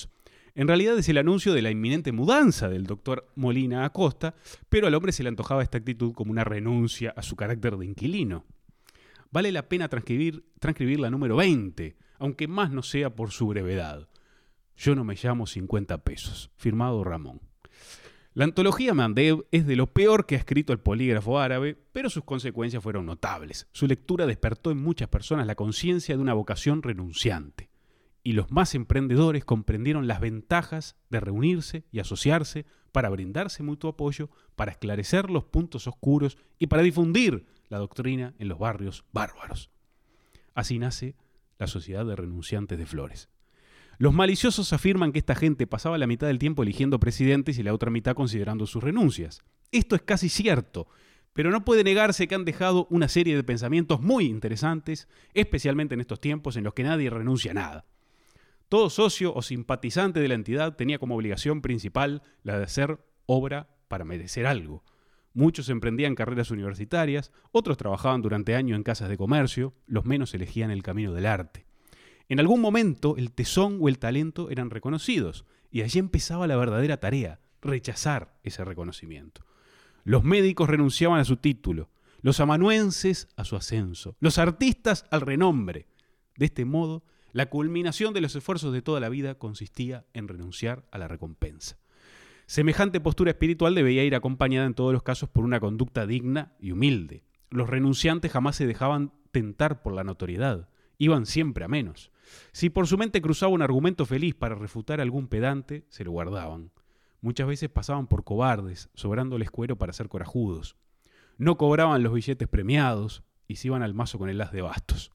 En realidad es el anuncio de la inminente mudanza del doctor Molina a Costa, pero al hombre se le antojaba esta actitud como una renuncia a su carácter de inquilino. Vale la pena transcribir, transcribir la número veinte, aunque más no sea por su brevedad. Yo no me llamo cincuenta pesos. Firmado Ramón. La antología Mandev es de lo peor que ha escrito el polígrafo árabe, pero sus consecuencias fueron notables. Su lectura despertó en muchas personas la conciencia de una vocación renunciante. Y los más emprendedores comprendieron las ventajas de reunirse y asociarse para brindarse mutuo apoyo, para esclarecer los puntos oscuros y para difundir la doctrina en los barrios bárbaros. Así nace la Sociedad de Renunciantes de Flores. Los maliciosos afirman que esta gente pasaba la mitad del tiempo eligiendo presidentes y la otra mitad considerando sus renuncias. Esto es casi cierto, pero no puede negarse que han dejado una serie de pensamientos muy interesantes, especialmente en estos tiempos en los que nadie renuncia a nada. Todo socio o simpatizante de la entidad tenía como obligación principal la de hacer obra para merecer algo. Muchos emprendían carreras universitarias, otros trabajaban durante años en casas de comercio, los menos elegían el camino del arte. En algún momento el tesón o el talento eran reconocidos, y allí empezaba la verdadera tarea, rechazar ese reconocimiento. Los médicos renunciaban a su título, los amanuenses a su ascenso, los artistas al renombre. De este modo, la culminación de los esfuerzos de toda la vida consistía en renunciar a la recompensa. Semejante postura espiritual debía ir acompañada en todos los casos por una conducta digna y humilde. Los renunciantes jamás se dejaban tentar por la notoriedad, iban siempre a menos. Si por su mente cruzaba un argumento feliz para refutar a algún pedante, se lo guardaban. Muchas veces pasaban por cobardes, sobrándoles cuero para ser corajudos. No cobraban los billetes premiados y se iban al mazo con el as de bastos.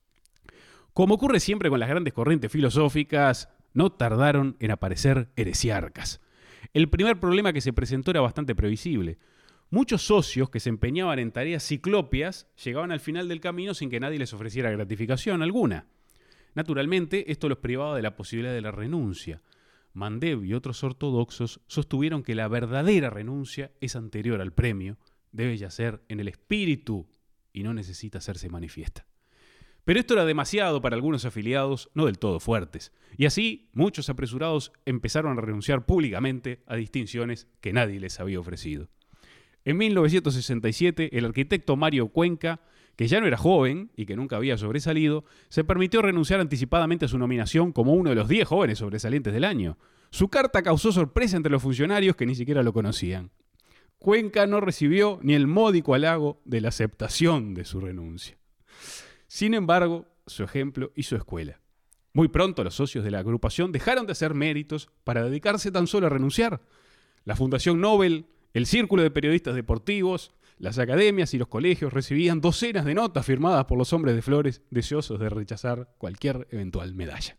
Como ocurre siempre con las grandes corrientes filosóficas, no tardaron en aparecer heresiarcas. El primer problema que se presentó era bastante previsible. Muchos socios que se empeñaban en tareas ciclópeas llegaban al final del camino sin que nadie les ofreciera gratificación alguna. Naturalmente, esto los privaba de la posibilidad de la renuncia. Mandev y otros ortodoxos sostuvieron que la verdadera renuncia es anterior al premio, debe yacer en el espíritu y no necesita hacerse manifiesta. Pero esto era demasiado para algunos afiliados no del todo fuertes, y así muchos apresurados empezaron a renunciar públicamente a distinciones que nadie les había ofrecido. En mil novecientos sesenta y siete, el arquitecto Mario Cuenca, que ya no era joven y que nunca había sobresalido, se permitió renunciar anticipadamente a su nominación como uno de los diez jóvenes sobresalientes del año. Su carta causó sorpresa entre los funcionarios que ni siquiera lo conocían. Cuenca no recibió ni el módico halago de la aceptación de su renuncia. Sin embargo, su ejemplo hizo escuela. Muy pronto los socios de la agrupación dejaron de hacer méritos para dedicarse tan solo a renunciar. La Fundación Nobel, el Círculo de Periodistas Deportivos, las academias y los colegios recibían docenas de notas firmadas por los hombres de Flores deseosos de rechazar cualquier eventual medalla.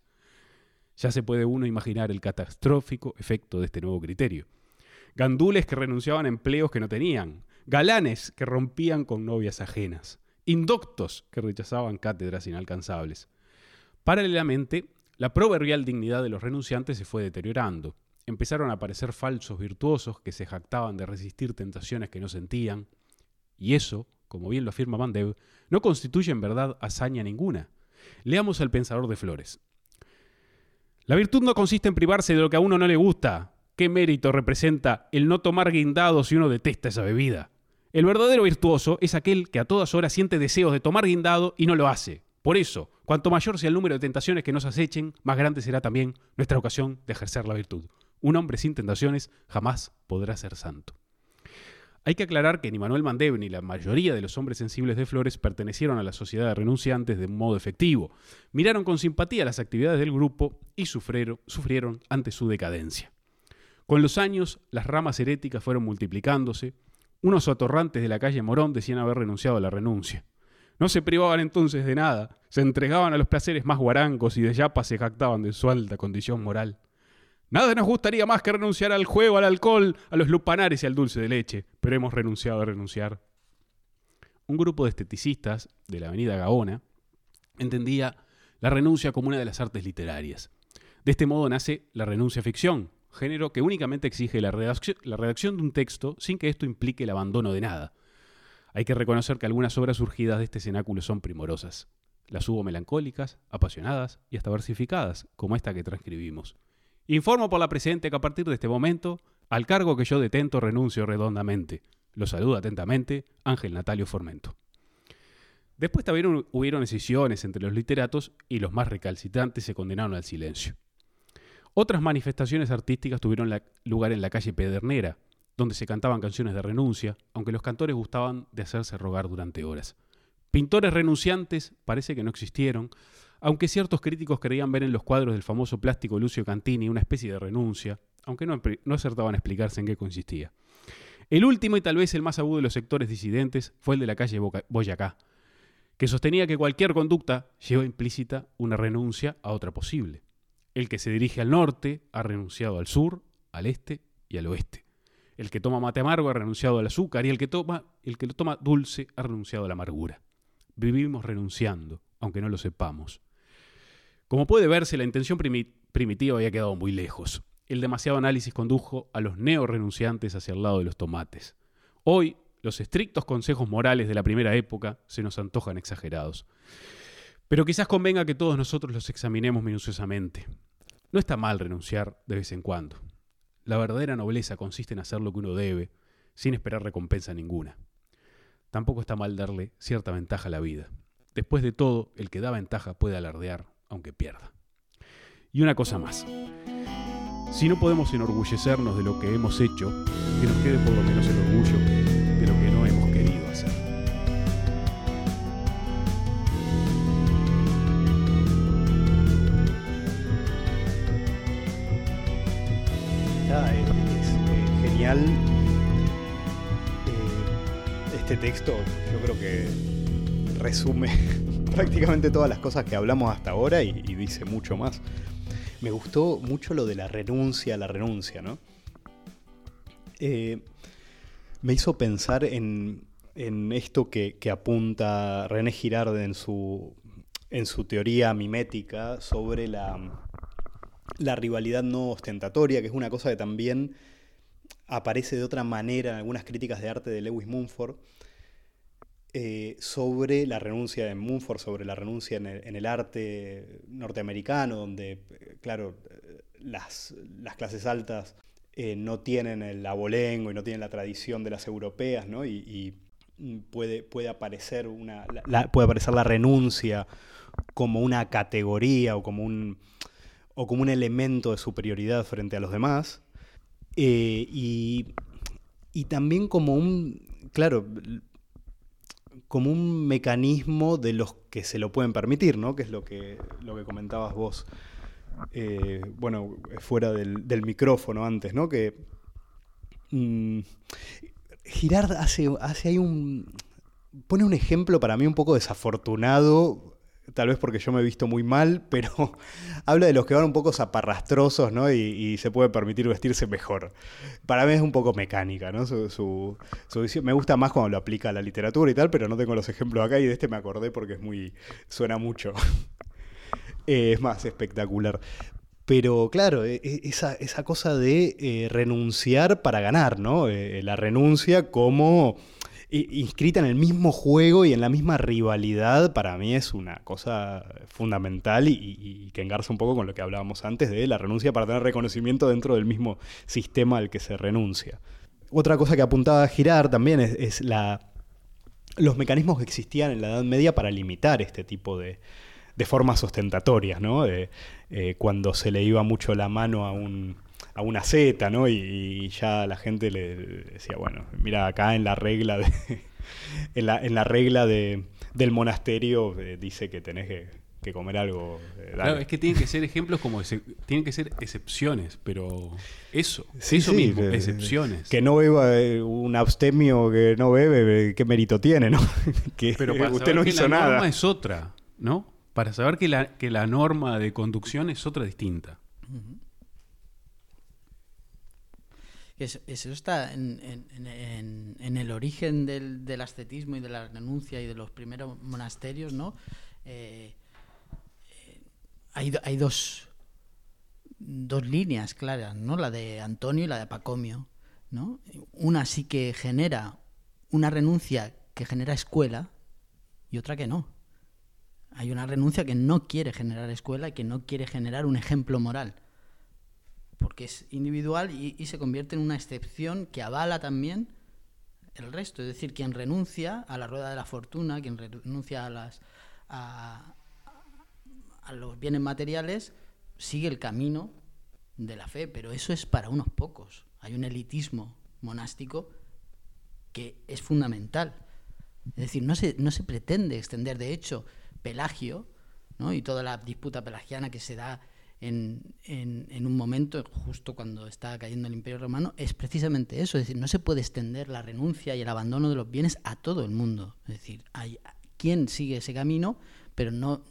Ya se puede uno imaginar el catastrófico efecto de este nuevo criterio. Gandules que renunciaban a empleos que no tenían, galanes que rompían con novias ajenas, indoctos que rechazaban cátedras inalcanzables. Paralelamente, la proverbial dignidad de los renunciantes se fue deteriorando. Empezaron a aparecer falsos virtuosos que se jactaban de resistir tentaciones que no sentían. Y eso, como bien lo afirma Mandev, no constituye en verdad hazaña ninguna. Leamos al pensador de Flores. La virtud no consiste en privarse de lo que a uno no le gusta. ¿Qué mérito representa el no tomar guindado si uno detesta esa bebida? El verdadero virtuoso es aquel que a todas horas siente deseos de tomar guindado y no lo hace. Por eso, cuanto mayor sea el número de tentaciones que nos acechen, más grande será también nuestra ocasión de ejercer la virtud. Un hombre sin tentaciones jamás podrá ser santo. Hay que aclarar que ni Manuel Mandev ni la mayoría de los hombres sensibles de Flores pertenecieron a la sociedad de renunciantes de un modo efectivo. Miraron con simpatía las actividades del grupo y sufrieron, sufrieron ante su decadencia. Con los años, las ramas heréticas fueron multiplicándose. Unos atorrantes de la calle Morón decían haber renunciado a la renuncia. No se privaban entonces de nada, se entregaban a los placeres más guarangos y de yapa se jactaban de su alta condición moral. Nada nos gustaría más que renunciar al juego, al alcohol, a los lupanares y al dulce de leche, pero hemos renunciado a renunciar. Un grupo de esteticistas de la avenida Gaona entendía la renuncia como una de las artes literarias. De este modo nace la renuncia ficción, género que únicamente exige la redacción, la redacción de un texto sin que esto implique el abandono de nada. Hay que reconocer que algunas obras surgidas de este cenáculo son primorosas. Las hubo melancólicas, apasionadas y hasta versificadas, como esta que transcribimos. Informo por la presente que a partir de este momento, al cargo que yo detento renuncio redondamente. Lo saluda atentamente Ángel Natalio Formento. Después también hubieron escisiones entre los literatos y los más recalcitrantes se condenaron al silencio. Otras manifestaciones artísticas tuvieron la- lugar en la calle Pedernera, donde se cantaban canciones de renuncia, aunque los cantores gustaban de hacerse rogar durante horas. Pintores renunciantes parece que no existieron, aunque ciertos críticos creían ver en los cuadros del famoso plástico Lucio Cantini una especie de renuncia, aunque no, no acertaban a explicarse en qué consistía. El último y tal vez el más agudo de los sectores disidentes fue el de la calle Boca- Boyacá, que sostenía que cualquier conducta lleva implícita una renuncia a otra posible. El que se dirige al norte ha renunciado al sur, al este y al oeste. El que toma mate amargo ha renunciado al azúcar y el que toma, el que lo toma dulce ha renunciado a la amargura. Vivimos renunciando, aunque no lo sepamos. Como puede verse, la intención primi- primitiva había quedado muy lejos. El demasiado análisis condujo a los neo-renunciantes hacia el lado de los tomates. Hoy, los estrictos consejos morales de la primera época se nos antojan exagerados. Pero quizás convenga que todos nosotros los examinemos minuciosamente. No está mal renunciar de vez en cuando. La verdadera nobleza consiste en hacer lo que uno debe, sin esperar recompensa ninguna. Tampoco está mal darle cierta ventaja a la vida. Después de todo, el que da ventaja puede alardear, aunque pierda. Y una cosa más. Si no podemos enorgullecernos de lo que hemos hecho, que nos quede por lo menos el orgullo de lo que no hemos querido hacer. Nada, es, es, eh, genial eh, este texto. Yo creo que resume prácticamente todas las cosas que hablamos hasta ahora y, y dice mucho más. Me gustó mucho lo de la renuncia a la renuncia, ¿no? Eh, me hizo pensar en, en esto que, que apunta René Girard en su, en su teoría mimética sobre la, la rivalidad no ostentatoria, que es una cosa que también aparece de otra manera en algunas críticas de arte de Lewis Mumford, eh, sobre la renuncia de Mumford, sobre la renuncia en el, en el arte norteamericano, donde, claro, las, las clases altas eh, no tienen el abolengo y no tienen la tradición de las europeas, ¿no? Y, y puede, puede, aparecer una, la, la, puede aparecer la renuncia como una categoría o como un, o como un elemento de superioridad frente a los demás. Eh, y, y también como un, claro, como un mecanismo de los que se lo pueden permitir, ¿no? Que es lo que, lo que comentabas vos, eh, bueno, fuera del, del micrófono antes, ¿no? Que mmm, Girard hace, hace ahí un... pone un ejemplo para mí un poco desafortunado, tal vez porque yo me he visto muy mal, pero habla de los que van un poco zaparrastrosos, ¿no? Y, y se puede permitir vestirse mejor. Para mí es un poco mecánica, ¿no? Su, su, su visión. Me gusta más cuando lo aplica a la literatura y tal, pero no tengo los ejemplos acá y de este me acordé porque es muy, suena mucho. eh, es más espectacular. Pero claro, esa, esa cosa de eh, renunciar para ganar, ¿no? Eh, la renuncia como inscrita en el mismo juego y en la misma rivalidad, para mí es una cosa fundamental y, y, y que engarza un poco con lo que hablábamos antes de la renuncia para tener reconocimiento dentro del mismo sistema al que se renuncia. Otra cosa que apuntaba Girard también es, es la, los mecanismos que existían en la Edad Media para limitar este tipo de, de formas ostentatorias, ¿no? De, eh, cuando se le iba mucho la mano a un... a una zeta, ¿no? Y, y ya la gente le decía, bueno, mira, acá en la regla de en, la, en la regla de, del monasterio eh, dice que tenés que, que comer algo. Eh, claro, es que tienen que ser ejemplos como ese, tienen que ser excepciones, pero eso, sí, eso sí, mismo, eh, excepciones. Que no beba eh, un abstemio que no bebe, ¿qué mérito tiene, no? Que pero para usted saber no que hizo la nada. norma es otra, ¿no? Para saber que la, que la norma de conducción es otra distinta. Uh-huh. Eso, eso está en, en, en, en el origen del, del ascetismo y de la renuncia y de los primeros monasterios, ¿no? Eh, eh, hay, hay dos, dos líneas claras, ¿no? La de Antonio y la de Pacomio, ¿no? Una sí que genera una renuncia que genera escuela y otra que no. Hay una renuncia que no quiere generar escuela y que no quiere generar un ejemplo moral. que es individual y, y se convierte en una excepción que avala también el resto. Es decir, quien renuncia a la rueda de la fortuna, quien renuncia a las a, a los bienes materiales, sigue el camino de la fe, pero eso es para unos pocos. Hay un elitismo monástico que es fundamental. Es decir, no se, no se pretende extender. De hecho, Pelagio, ¿no?, y toda la disputa pelagiana que se da en, en, en un momento, justo cuando está cayendo el Imperio Romano, es precisamente eso. Es decir, no se puede extender la renuncia y el abandono de los bienes a todo el mundo. Es decir, hay quien sigue ese camino, pero no,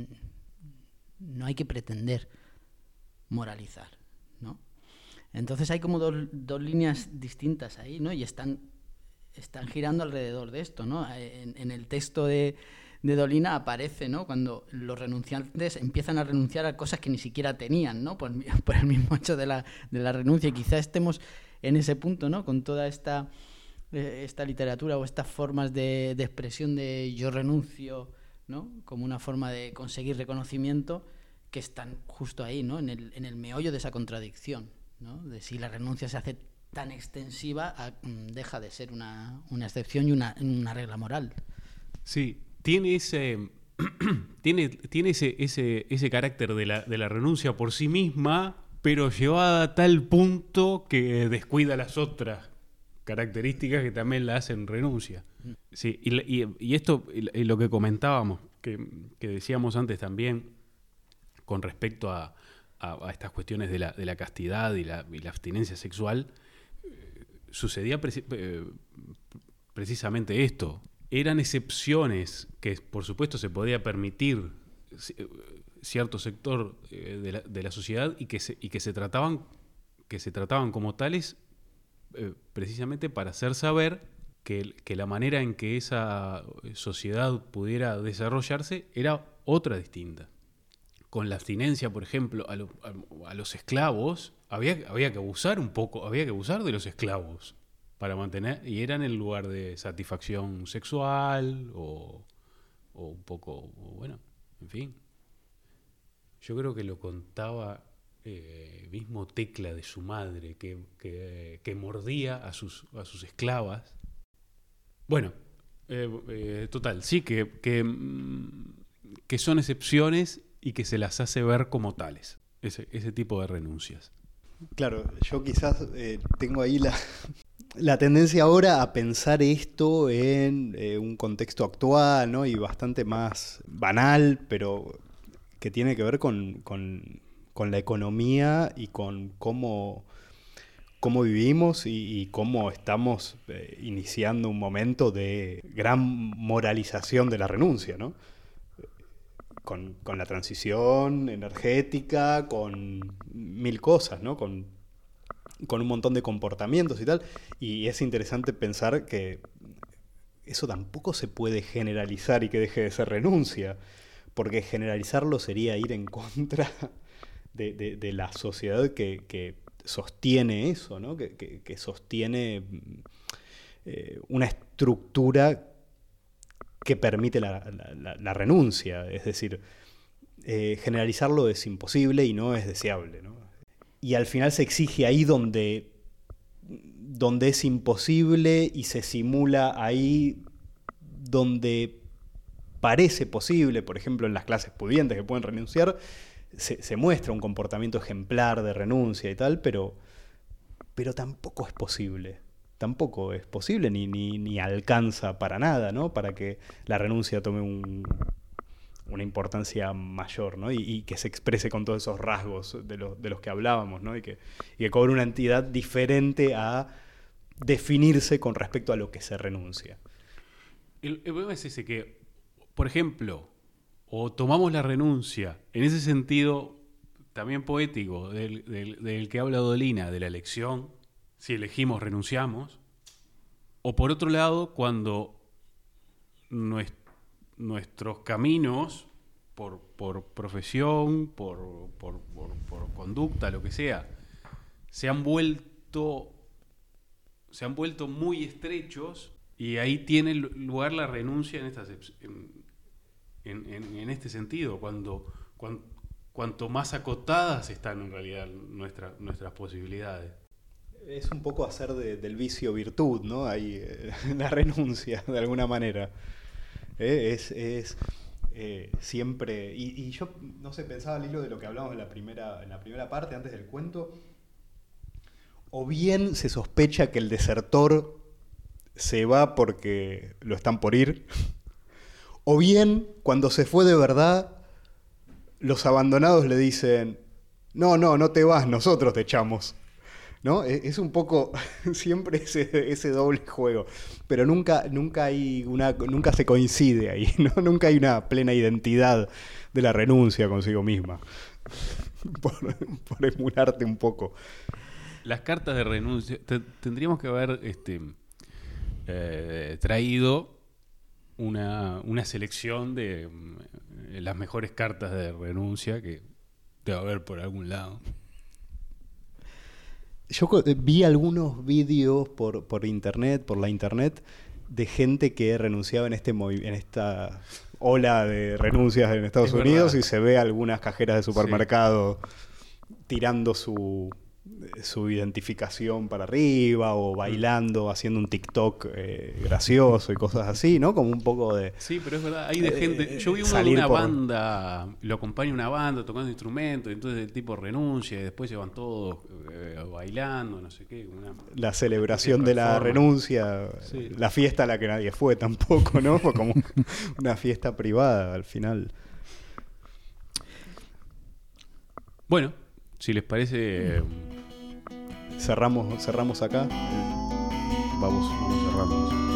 no hay que pretender moralizar, ¿no? Entonces hay como dos, dos líneas distintas ahí, ¿no? Y están, están girando alrededor de esto, ¿no? En, en el texto de, de Dolina aparece, ¿no?, cuando los renunciantes empiezan a renunciar a cosas que ni siquiera tenían, ¿no?, por, por el mismo hecho de la, de la renuncia. Y quizá estemos en ese punto, ¿no?, con toda esta, eh, esta literatura o estas formas de, de expresión de yo renuncio, ¿no?, como una forma de conseguir reconocimiento, que están justo ahí, ¿no?, en el, en el meollo de esa contradicción, ¿no?, de si la renuncia se hace tan extensiva, a, deja de ser una, una excepción y una, una regla moral. Sí, tiene ese tiene, tiene ese, ese, ese carácter de la, de la renuncia por sí misma, pero llevada a tal punto que descuida las otras características que también la hacen renuncia. Sí, y, y, y esto, y lo que comentábamos, que, que decíamos antes también, con respecto a, a, a estas cuestiones de la, de la castidad y la, y la abstinencia sexual, eh, sucedía preci- eh, precisamente esto. Eran excepciones que, por supuesto, se podía permitir cierto sector eh, de, la, de la sociedad y que se, y que se trataban que se trataban como tales eh, precisamente para hacer saber que, que la manera en que esa sociedad pudiera desarrollarse era otra distinta. Con la abstinencia, por ejemplo, a, lo, a, a los esclavos, había, había que abusar un poco, había que abusar de los esclavos para mantener, y eran en lugar de satisfacción sexual o, o un poco, o bueno, en fin. Yo creo que lo contaba eh, mismo Tecla de su madre, que, que, que mordía a sus, a sus esclavas. Bueno, eh, eh, total, sí, que, que, que son excepciones y que se las hace ver como tales, ese, ese tipo de renuncias. Claro, yo quizás eh, tengo ahí la, la tendencia ahora a pensar esto en eh, un contexto actual, ¿no?, y bastante más banal, pero que tiene que ver con, con, con la economía y con cómo, cómo vivimos y, y cómo estamos eh, iniciando un momento de gran moralización de la renuncia, ¿no? Con, con la transición energética, con mil cosas, ¿no? Con, con un montón de comportamientos y tal. Y es interesante pensar que eso tampoco se puede generalizar y que deje de ser renuncia, porque generalizarlo sería ir en contra de, de, de la sociedad que, que sostiene eso, ¿no? Que, que, que sostiene eh, una estructura que permite la, la, la, la renuncia. Es decir, eh, generalizarlo es imposible y no es deseable, ¿no? Y al final se exige ahí donde, donde es imposible y se simula ahí donde parece posible. Por ejemplo, en las clases pudientes que pueden renunciar, se, se muestra un comportamiento ejemplar de renuncia y tal, pero, pero tampoco es posible. Tampoco es posible ni, ni, ni alcanza para nada, ¿no?, para que la renuncia tome un, una importancia mayor, ¿no?, y, y que se exprese con todos esos rasgos de, lo, de los que hablábamos, ¿no?, y que, y que cobre una entidad diferente a definirse con respecto a lo que se renuncia. El, el problema es ese, que, por ejemplo, o tomamos la renuncia en ese sentido también poético del, del, del que habla Dolina, de la elección. Si elegimos, renunciamos. O por otro lado, cuando nuest- nuestros caminos, por, por profesión, por, por, por, por conducta, lo que sea, se han vuelto, se han vuelto muy estrechos, y ahí tiene lugar la renuncia en, estas, en, en, en este sentido, cuando, cuando, cuanto más acotadas están en realidad nuestra, nuestras posibilidades. Es un poco hacer de, del vicio virtud, ¿no? Ahí, eh, la renuncia, de alguna manera. Eh, es es eh, siempre... Y, y yo, no sé, pensaba al hilo de lo que hablamos en la primera, en la primera parte, antes del cuento. O bien se sospecha que el desertor se va porque lo están por ir. O bien, cuando se fue de verdad, los abandonados le dicen, no, no, no te vas, nosotros te echamos. ¿No? Es un poco siempre ese, ese doble juego, pero nunca, nunca hay una, nunca se coincide ahí, ¿no? Nunca hay una plena identidad de la renuncia consigo misma. Por, por emularte un poco. Las cartas de renuncia te, tendríamos que haber este, eh, traído una, una selección de eh, las mejores cartas de renuncia que debe haber por algún lado. Yo vi algunos vídeos por, por internet, por la internet, de gente que renunciaba en este movi- en esta ola de renuncias en Estados Es Unidos, verdad. y se ve algunas cajeras de supermercado sí. tirando su, su identificación para arriba o bailando, haciendo un TikTok eh, gracioso y cosas así, ¿no? Como un poco de... Sí, pero es verdad, hay de eh, gente... Yo vi uno de salir una por- banda, lo acompaña una banda tocando instrumentos, y entonces el tipo renuncia y después se van todos eh, bailando, no sé qué. Una, La celebración de la performance. renuncia, Sí. la fiesta a la que nadie fue tampoco, ¿no? Fue como una fiesta privada al final. Bueno, si les parece, Cerramos, cerramos acá. vamos, vamos cerrando.